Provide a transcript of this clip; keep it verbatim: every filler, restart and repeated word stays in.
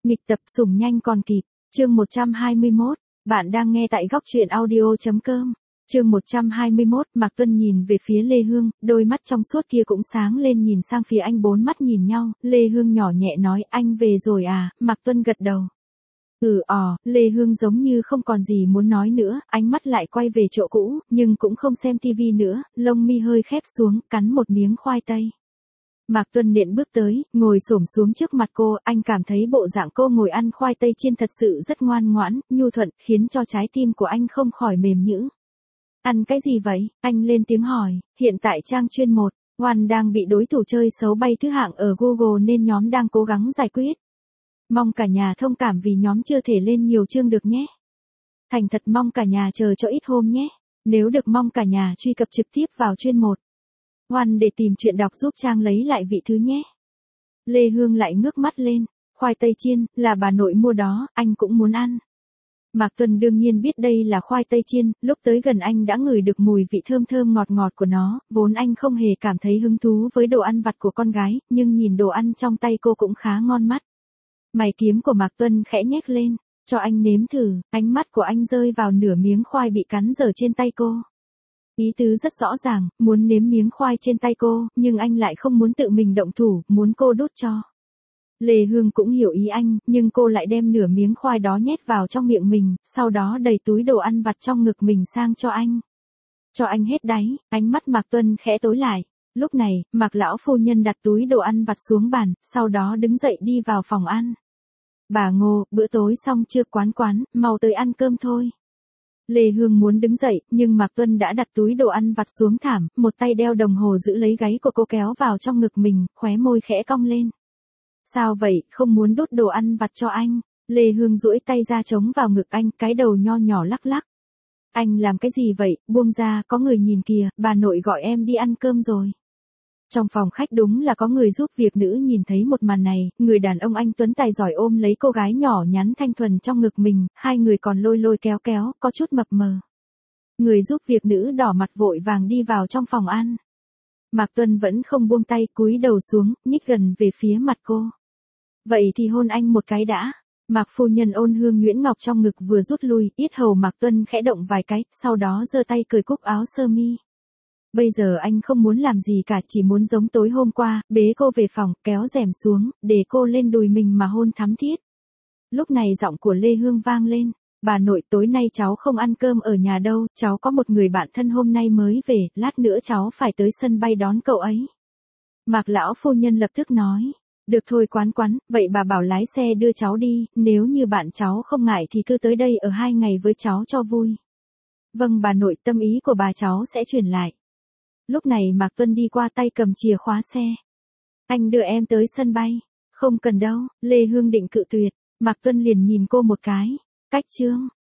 Nghịch tập sủng nhanh còn kịp, chương một trăm hai mươi mốt, bạn đang nghe tại góc truyện audio.com. Chương một trăm hai mươi mốt, Mạc Tuân nhìn về phía Lê Hương, đôi mắt trong suốt kia cũng sáng lên nhìn sang phía anh, bốn mắt nhìn nhau, Lê Hương nhỏ nhẹ nói, anh về rồi à, Mạc Tuân gật đầu. Ừ ò, Lê Hương giống như không còn gì muốn nói nữa, ánh mắt lại quay về chỗ cũ, nhưng cũng không xem tivi nữa, lông mi hơi khép xuống, cắn một miếng khoai tây. Mạc Tuân nện bước tới, ngồi xổm xuống trước mặt cô, anh cảm thấy bộ dạng cô ngồi ăn khoai tây chiên thật sự rất ngoan ngoãn, nhu thuận, khiến cho trái tim của anh không khỏi mềm nhũn. Ăn cái gì vậy? Anh lên tiếng hỏi, hiện tại trang chuyên một, Oan đang bị đối thủ chơi xấu bay thứ hạng ở Google nên nhóm đang cố gắng giải quyết. Mong cả nhà thông cảm vì nhóm chưa thể lên nhiều chương được nhé. Thành thật mong cả nhà chờ cho ít hôm nhé. Nếu được mong cả nhà truy cập trực tiếp vào chuyên một. Oan để tìm chuyện đọc giúp Trang lấy lại vị thứ nhé. Lê Hương lại ngước mắt lên, khoai tây chiên, là bà nội mua đó, anh cũng muốn ăn. Mạc Tuân đương nhiên biết đây là khoai tây chiên, lúc tới gần anh đã ngửi được mùi vị thơm thơm ngọt ngọt của nó, vốn anh không hề cảm thấy hứng thú với đồ ăn vặt của con gái, nhưng nhìn đồ ăn trong tay cô cũng khá ngon mắt. Mày kiếm của Mạc Tuân khẽ nhếch lên, cho anh nếm thử, ánh mắt của anh rơi vào nửa miếng khoai bị cắn dở trên tay cô. Ý tứ rất rõ ràng, muốn nếm miếng khoai trên tay cô, nhưng anh lại không muốn tự mình động thủ, muốn cô đút cho. Lê Hương cũng hiểu ý anh, nhưng cô lại đem nửa miếng khoai đó nhét vào trong miệng mình, sau đó đẩy túi đồ ăn vặt trong ngực mình sang cho anh. Cho anh hết đáy, ánh mắt Mạc Tuân khẽ tối lại. Lúc này, Mạc lão phu nhân đặt túi đồ ăn vặt xuống bàn, sau đó đứng dậy đi vào phòng ăn. Bà Ngô, bữa tối xong chưa quán quán, mau tới ăn cơm thôi. Lê Hương muốn đứng dậy, nhưng Mạc Tuân đã đặt túi đồ ăn vặt xuống thảm, một tay đeo đồng hồ giữ lấy gáy của cô kéo vào trong ngực mình, khóe môi khẽ cong lên. Sao vậy, không muốn đút đồ ăn vặt cho anh? Lê Hương duỗi tay ra chống vào ngực anh, cái đầu nho nhỏ lắc lắc. Anh làm cái gì vậy, buông ra, có người nhìn kìa, bà nội gọi em đi ăn cơm rồi. Trong phòng khách đúng là có người giúp việc nữ nhìn thấy một màn này, người đàn ông anh tuấn tài giỏi ôm lấy cô gái nhỏ nhắn thanh thuần trong ngực mình, hai người còn lôi lôi kéo kéo, có chút mập mờ. Người giúp việc nữ đỏ mặt vội vàng đi vào trong phòng ăn. Mạc Tuân vẫn không buông tay, cúi đầu xuống, nhích gần về phía mặt cô. Vậy thì hôn anh một cái đã. Mạc phu nhân ôn hương nhuyễn ngọc trong ngực vừa rút lui, yết hầu Mạc Tuân khẽ động vài cái, sau đó giơ tay cởi cúc áo sơ mi. Bây giờ anh không muốn làm gì cả, chỉ muốn giống tối hôm qua, bế cô về phòng, kéo rèm xuống, để cô lên đùi mình mà hôn thắm thiết. Lúc này giọng của Lê Hương vang lên, bà nội tối nay cháu không ăn cơm ở nhà đâu, cháu có một người bạn thân hôm nay mới về, lát nữa cháu phải tới sân bay đón cậu ấy. Mạc lão phu nhân lập tức nói, được thôi quán quán, vậy bà bảo lái xe đưa cháu đi, nếu như bạn cháu không ngại thì cứ tới đây ở hai ngày với cháu cho vui. Vâng bà nội, tâm ý của bà cháu sẽ truyền lại. Lúc này Mạc Tuân đi qua tay cầm chìa khóa xe. Anh đưa em tới sân bay. Không cần đâu, Lê Hương định cự tuyệt, Mạc Tuân liền nhìn cô một cái. Cách chương,